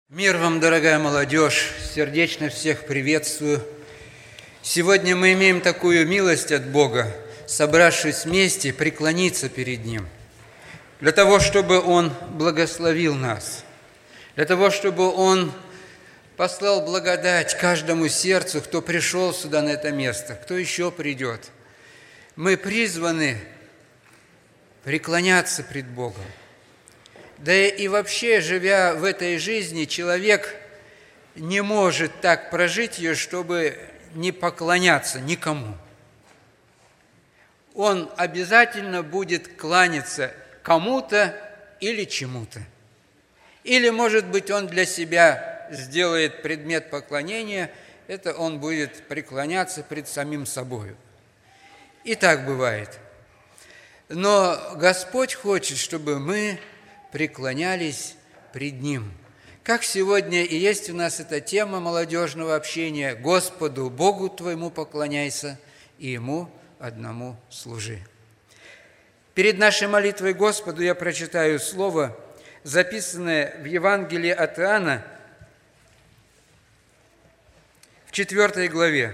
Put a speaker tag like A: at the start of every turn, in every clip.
A: Мир вам, дорогая молодежь! Сердечно всех приветствую. Сегодня мы имеем такую милость от Бога, собравшись вместе, преклониться перед Ним, для того, чтобы Он благословил нас, для того, чтобы Он послал благодать каждому сердцу, кто пришел сюда, на это место, кто еще придет. Мы призваны преклоняться пред Богом. Да и вообще, живя в этой жизни, человек не может так прожить ее, чтобы не поклоняться никому. Он обязательно будет кланяться кому-то или чему-то. Или, может быть, он для себя сделает предмет поклонения, это он будет преклоняться пред самим собою. И так бывает. Но Господь хочет, чтобы мы преклонялись пред Ним. Как сегодня и есть у нас эта тема молодежного общения: «Господу, Богу твоему поклоняйся, и Ему одному служи». Перед нашей молитвой Господу я прочитаю слово, записанное в Евангелии от Иоанна, в 4 главе.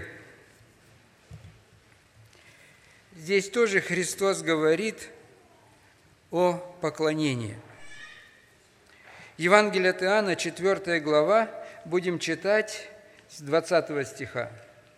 A: Здесь тоже Христос говорит о поклонении. Евангелие от Иоанна, 4 глава, будем читать с 20 стиха.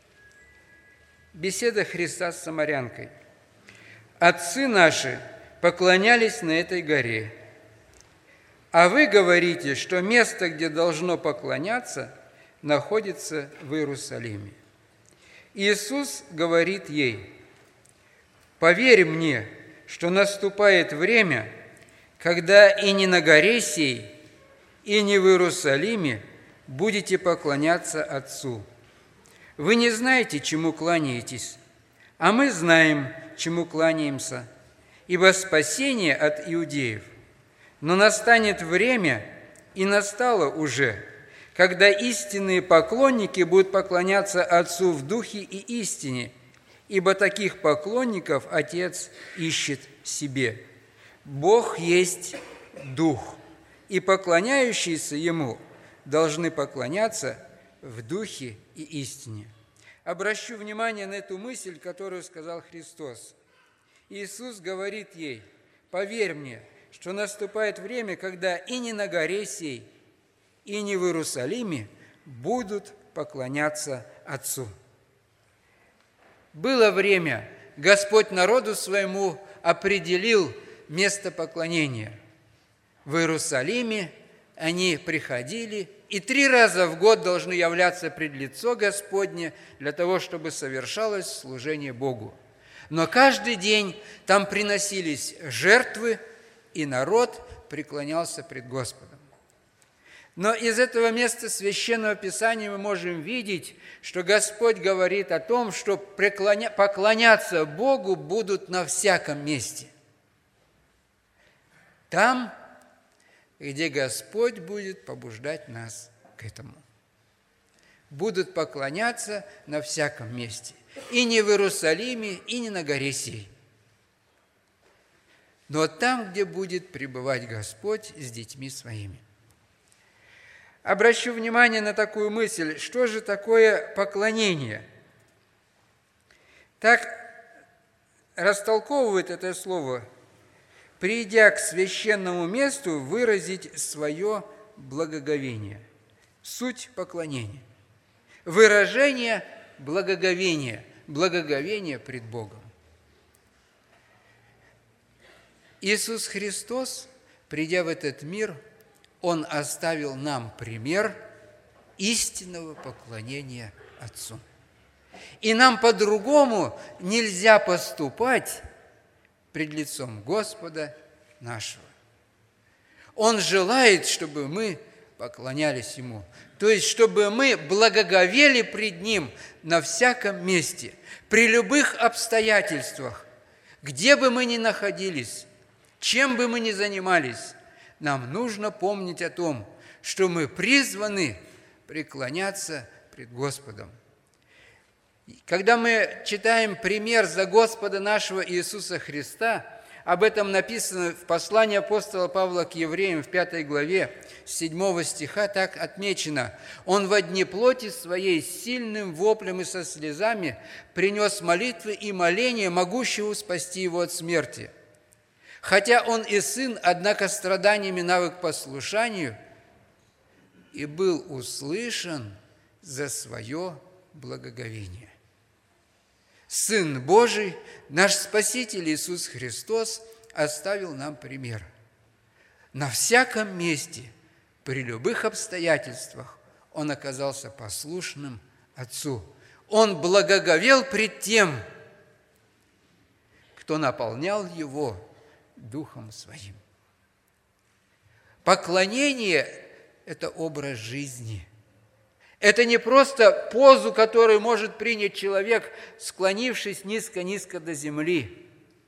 A: Беседа Христа с самарянкой. «Отцы наши поклонялись на этой горе, а вы говорите, что место, где должно поклоняться, находится в Иерусалиме». Иисус говорит ей: «Поверь мне, что наступает время, когда и не на горе сей, и не в Иерусалиме будете поклоняться Отцу. Вы не знаете, чему кланяетесь, а мы знаем, чему кланяемся, ибо спасение от иудеев. Но настанет время, и настало уже, когда истинные поклонники будут поклоняться Отцу в духе и истине, ибо таких поклонников Отец ищет себе. Бог есть Дух, и поклоняющиеся Ему должны поклоняться в Духе и истине». Обращу внимание на эту мысль, которую сказал Христос. Иисус говорит ей: «Поверь мне, что наступает время, когда и не на горе сей, и не в Иерусалиме будут поклоняться Отцу». Было время, Господь народу своему определил место поклонения. В Иерусалиме они приходили и 3 раза в год должны являться пред лицо Господне для того, чтобы совершалось служение Богу. Но каждый день там приносились жертвы, и народ преклонялся пред Господом. Но из этого места Священного Писания мы можем видеть, что Господь говорит о том, что поклоняться Богу будут на всяком месте. Там, где Господь будет побуждать нас к этому. Будут поклоняться на всяком месте. И не в Иерусалиме, и не на горе сей. Но там, где будет пребывать Господь с детьми своими. Обращу внимание на такую мысль: что же такое поклонение? Так растолковывает это слово: придя к священному месту, выразить свое благоговение. Суть поклонения. Выражение благоговения. Благоговение пред Богом. Иисус Христос, придя в этот мир, Он оставил нам пример истинного поклонения Отцу. И нам по-другому нельзя поступать пред лицом Господа нашего. Он желает, чтобы мы поклонялись Ему, то есть, чтобы мы благоговели пред Ним на всяком месте, при любых обстоятельствах, где бы мы ни находились, чем бы мы ни занимались. Нам нужно помнить о том, что мы призваны преклоняться пред Господом. Когда мы читаем пример за Господа нашего Иисуса Христа, Об этом написано в послании апостола Павла к евреям в 5 главе, с 7 стиха так отмечено: «Он во дни плоти своей с сильным воплем и со слезами принес молитвы и моления, могущего спасти его от смерти. Хотя он и сын, однако страданиями навык послушанию, и был услышан за свое благоговение». Сын Божий, наш Спаситель Иисус Христос, оставил нам пример. На всяком месте, при любых обстоятельствах, Он оказался послушным Отцу. Он благоговел пред тем, кто наполнял Его Духом Своим. Поклонение – это образ жизни. Это не просто позу, которую может принять человек, склонившись низко-низко до земли,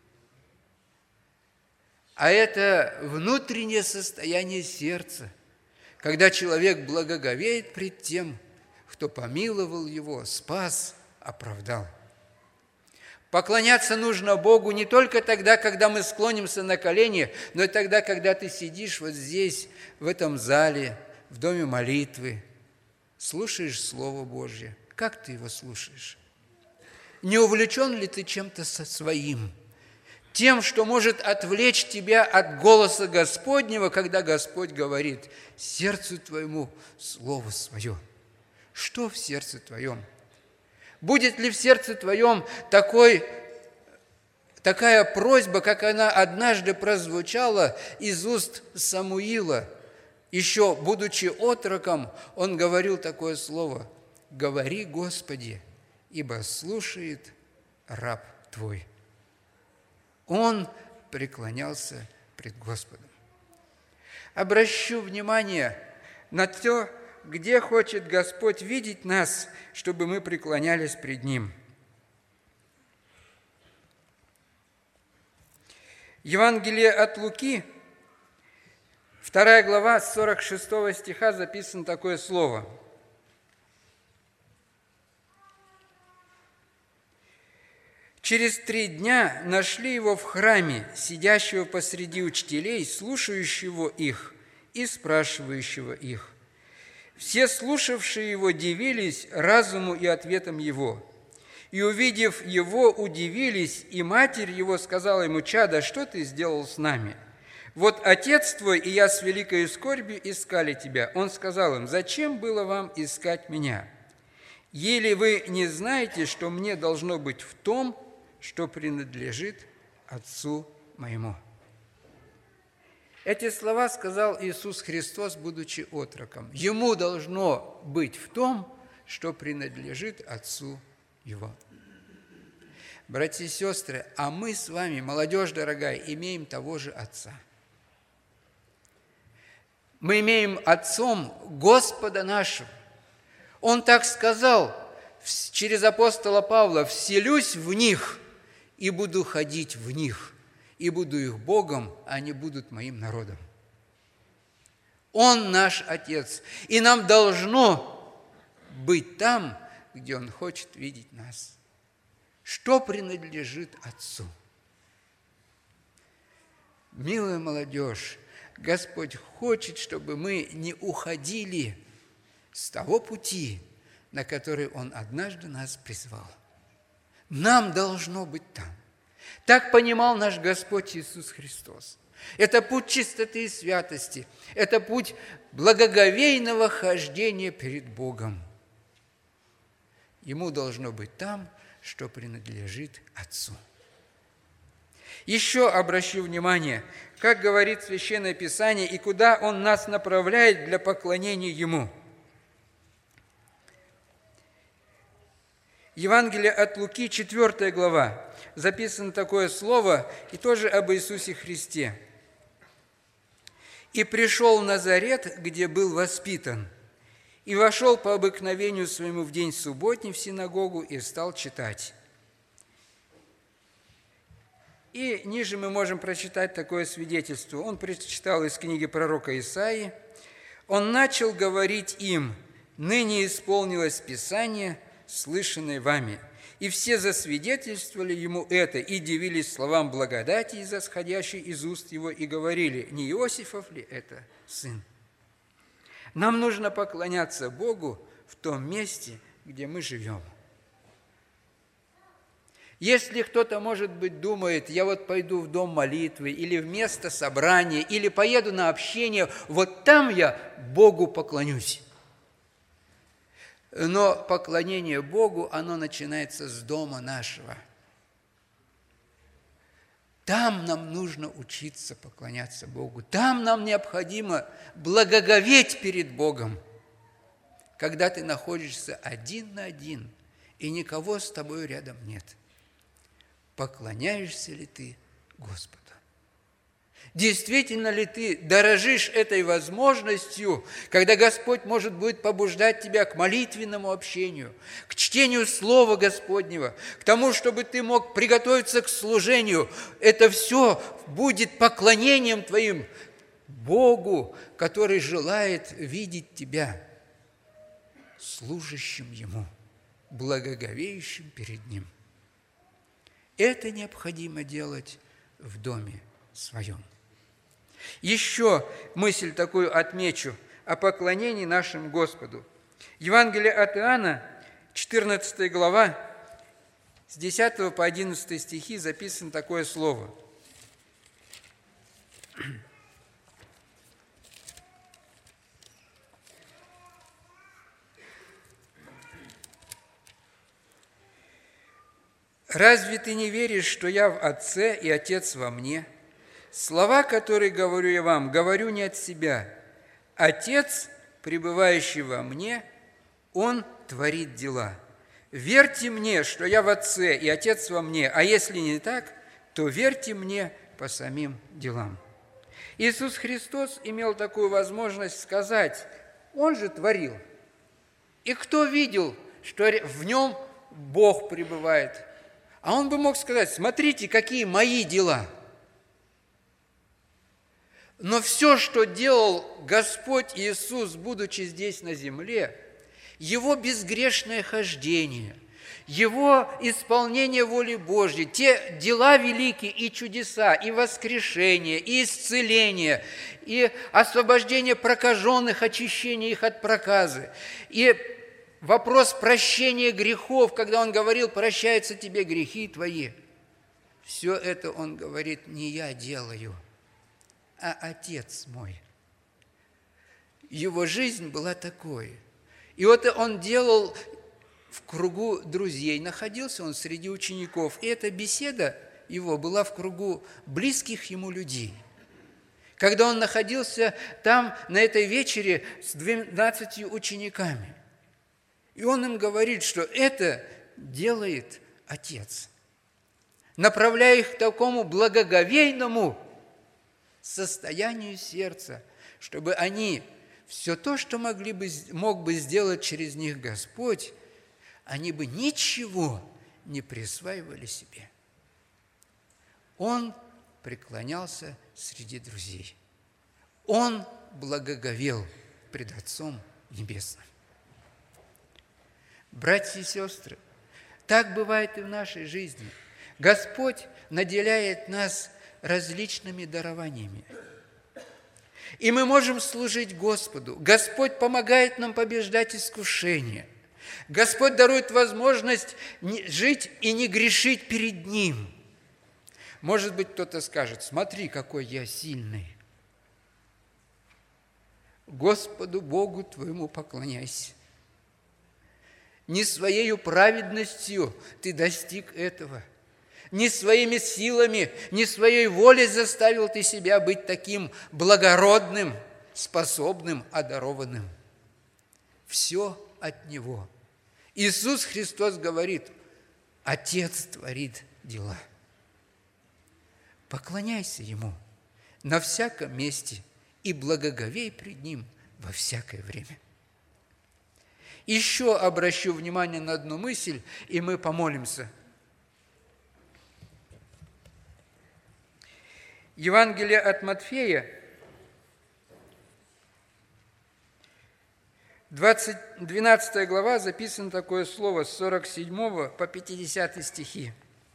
A: а это внутреннее состояние сердца, когда человек благоговеет пред тем, кто помиловал его, спас, оправдал. Поклоняться нужно Богу не только тогда, когда мы склонимся на колени, но и тогда, когда ты сидишь вот здесь, в этом зале, в доме молитвы, слушаешь Слово Божье. Как ты его слушаешь? Не увлечен ли ты чем-то своим? Тем, что может отвлечь тебя от голоса Господнего, когда Господь говорит: сердцу твоему Слово свое. Что в сердце твоем? Будет ли в сердце твоем такая просьба, как она однажды прозвучала из уст Самуила? Еще будучи отроком, он говорил такое слово: «Говори, Господи, ибо слушает раб Твой». Он преклонялся пред Господом. Обращу внимание на то, где хочет Господь видеть нас, чтобы мы преклонялись пред Ним. Евангелие от Луки, 2 глава, с 46 стиха записано такое слово: «Через 3 дня нашли его в храме, сидящего посреди учителей, слушающего их и спрашивающего их. Все слушавшие его дивились разуму и ответам его. И, увидев его, удивились, и матерь его сказала ему: «Чадо, что ты сделал с нами? Вот отец твой и я с великой скорбью искали тебя». Он сказал им: «Зачем было вам искать меня? Еле вы не знаете, что мне должно быть в том, что принадлежит Отцу моему». Эти слова сказал Иисус Христос, будучи отроком. Ему должно быть в том, что принадлежит Отцу Его. Братья и сестры, а мы с вами, молодежь дорогая, имеем того же Отца. Мы имеем Отцом Господа нашего. Он так сказал через апостола Павла: «Вселюсь в них и буду ходить в них, и буду их Богом, а они будут моим народом». Он наш Отец, и нам должно быть там, где Он хочет видеть нас. Что принадлежит Отцу? Милая молодежь, Господь хочет, чтобы мы не уходили с того пути, на который Он однажды нас призвал. Нам должно быть там. Так понимал наш Господь Иисус Христос. Это путь чистоты и святости. Это путь благоговейного хождения перед Богом. Ему должно быть там, что принадлежит Отцу. Еще обращу внимание, как говорит Священное Писание и куда Он нас направляет для поклонения Ему. Евангелие от Луки, 4 глава, записано такое слово, и тоже об Иисусе Христе. «И пришел в Назарет, где был воспитан, и вошел по обыкновению своему в день субботний в синагогу и стал читать». И ниже мы можем прочитать такое свидетельство. Он прочитал из книги пророка Исаии. «Он начал говорить им: ныне исполнилось Писание, слышанное вами. И все засвидетельствовали ему это и дивились словам благодати, исходящей из уст его, и говорили: не Иосифов ли это сын? Нам нужно поклоняться Богу в том месте, где мы живем. Если кто-то, может быть, думает: я вот пойду в дом молитвы или в место собрания, или поеду на общение, вот там я Богу поклонюсь. Но поклонение Богу, оно начинается с дома нашего. Там нам нужно учиться поклоняться Богу. Там нам необходимо благоговеть перед Богом, когда ты находишься один на один, и никого с тобой рядом нет. Поклоняешься ли ты Господу? Действительно ли ты дорожишь этой возможностью, когда Господь, может быть, побуждать тебя к молитвенному общению, к чтению Слова Господнего, к тому, чтобы ты мог приготовиться к служению? Это все будет поклонением твоим Богу, который желает видеть тебя служащим Ему, благоговеющим перед Ним. Это необходимо делать в доме своем. Еще мысль такую отмечу о поклонении нашему Господу. Евангелие от Иоанна, 14 глава, с 10 по 11 стихи записано такое слово. «Разве ты не веришь, что я в Отце и Отец во мне? Слова, которые говорю я вам, говорю не от себя. Отец, пребывающий во мне, Он творит дела. Верьте мне, что я в Отце и Отец во мне, а если не так, то верьте мне по самим делам». Иисус Христос имел такую возможность сказать: Он же творил. И кто видел, что в Нем Бог пребывает? А Он бы мог сказать: смотрите, какие мои дела. Но все, что делал Господь Иисус, будучи здесь на земле, Его безгрешное хождение, Его исполнение воли Божьей, те дела великие и чудеса, и воскрешение, и исцеление, и освобождение прокаженных, очищение их от проказы, и вопрос прощения грехов, когда Он говорил: прощаются тебе грехи твои. Все это Он говорит: не я делаю, а Отец мой. Его жизнь была такой. И вот Он делал в кругу друзей, находился Он среди учеников, и эта беседа Его была в кругу близких Ему людей. Когда Он находился там, на этой вечере, с 12 учениками, и Он им говорит, что это делает Отец, направляя их к такому благоговейному состоянию сердца, чтобы они все то, что мог бы сделать через них Господь, они бы ничего не присваивали себе. Он преклонялся среди друзей. Он благоговел пред Отцом Небесным. Братья и сестры, так бывает и в нашей жизни. Господь наделяет нас различными дарованиями. И мы можем служить Господу. Господь помогает нам побеждать искушения. Господь дарует возможность жить и не грешить перед Ним. Может быть, кто-то скажет: смотри, какой я сильный. Господу Богу твоему поклоняйся. Не своей праведностью ты достиг этого. Не своими силами, не своей волей заставил ты себя быть таким благородным, способным, одарованным. Все от Него. Иисус Христос говорит: Отец творит дела. Поклоняйся Ему на всяком месте и благоговей пред Ним во всякое время. Еще обращу внимание на одну мысль, и мы помолимся. Евангелие от Матфея, 12 глава записано такое слово с 47 по 50 стихи.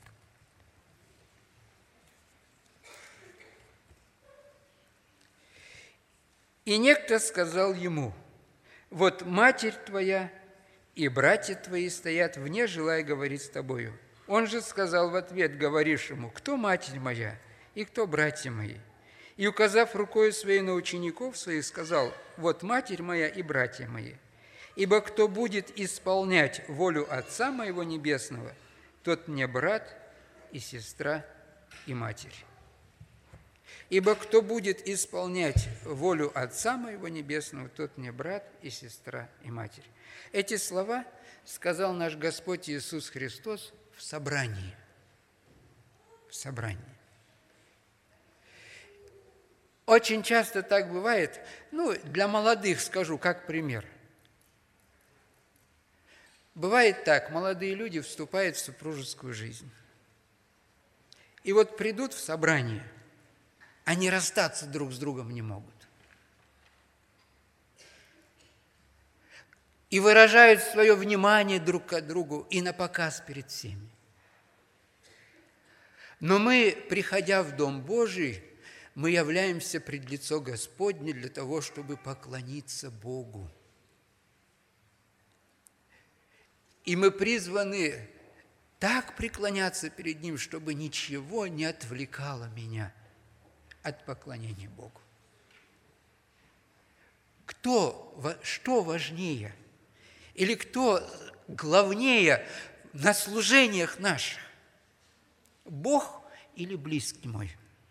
A: «И некто сказал ему: вот матерь твоя и братья твои стоят вне, желая говорить с тобою. Он же сказал в ответ говорившему: кто матерь моя и кто братья мои? И, указав рукой своей на учеников своих, сказал: вот матерь моя и братья мои. Ибо кто будет исполнять волю Отца моего Небесного, тот мне брат и сестра и матерь. Ибо кто будет исполнять волю Отца моего Небесного, тот мне брат и сестра и матерь». Эти слова сказал наш Господь Иисус Христос в собрании. В собрании. Очень часто так бывает, для молодых скажу, как пример. Бывает так, молодые люди вступают в супружескую жизнь. И вот придут в собрание, они расстаться друг с другом не могут. И выражают свое внимание друг к другу и напоказ перед всеми. Но мы, приходя в Дом Божий, мы являемся пред лицо Господне для того, чтобы поклониться Богу. И мы призваны так преклоняться перед Ним, чтобы ничего не отвлекало меня от поклонения Богу. Что важнее? Или кто главнее на служениях наших? Бог или близкий мой?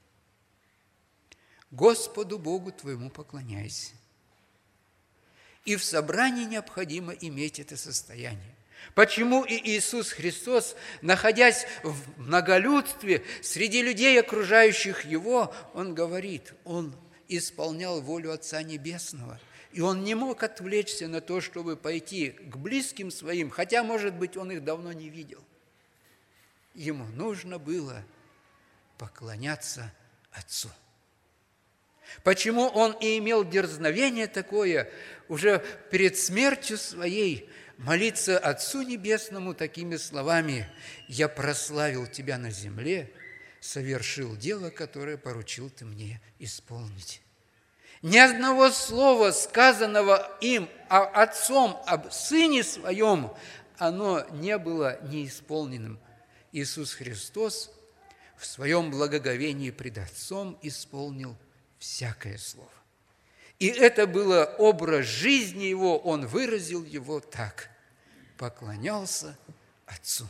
A: Господу Богу твоему поклоняйся. И в собрании необходимо иметь это состояние. Почему и Иисус Христос, находясь в многолюдстве, среди людей, окружающих Его, Он говорит, Он исполнял волю Отца Небесного. И Он не мог отвлечься на то, чтобы пойти к близким своим, хотя, может быть, Он их давно не видел. Ему нужно было поклоняться Отцу. Почему Он и имел дерзновение такое, уже перед смертью своей, молиться Отцу Небесному такими словами: «Я прославил Тебя на земле, совершил дело, которое поручил Ты мне исполнить». Ни одного слова, сказанного им Отцом об Сыне Своем, оно не было неисполненным. Иисус Христос в Своем благоговении пред Отцом исполнил всякое слово. И это было образ жизни Его, Он выразил его так: поклонялся Отцу.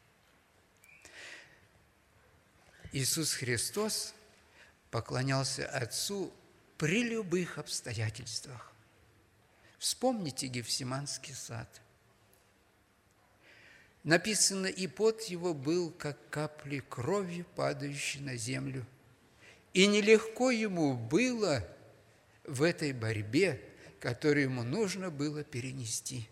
A: Иисус Христос поклонялся Отцу при любых обстоятельствах. Вспомните Гефсиманский сад. Написано: и пот Его был, как капли крови, падающей на землю. И нелегко Ему было в этой борьбе, которую Ему нужно было перенести.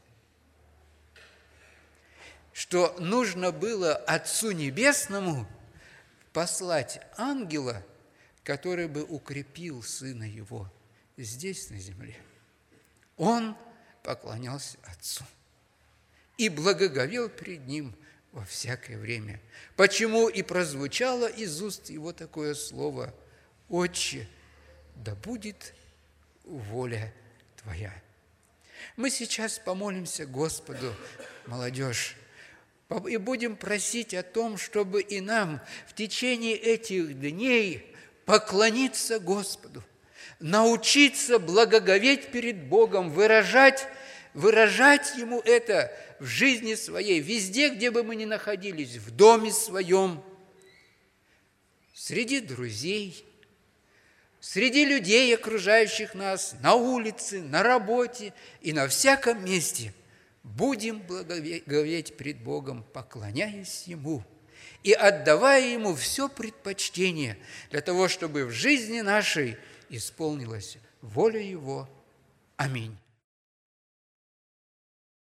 A: Что нужно было Отцу Небесному послать ангела, который бы укрепил Сына Его здесь, на земле. Он поклонялся Отцу и благоговел пред Ним во всякое время. Почему и прозвучало из уст Его такое слово: «Отче, да будет воля Твоя». Мы сейчас помолимся Господу, молодежь, и будем просить о том, чтобы и нам в течение этих дней поклониться Господу, научиться благоговеть перед Богом, выражать Ему это в жизни своей, везде, где бы мы ни находились, в доме своем, среди друзей, среди людей, окружающих нас, на улице, на работе и на всяком месте. Будем благоговеть пред Богом, поклоняясь Ему и отдавая Ему все предпочтение для того, чтобы в жизни нашей исполнилась воля Его. Аминь.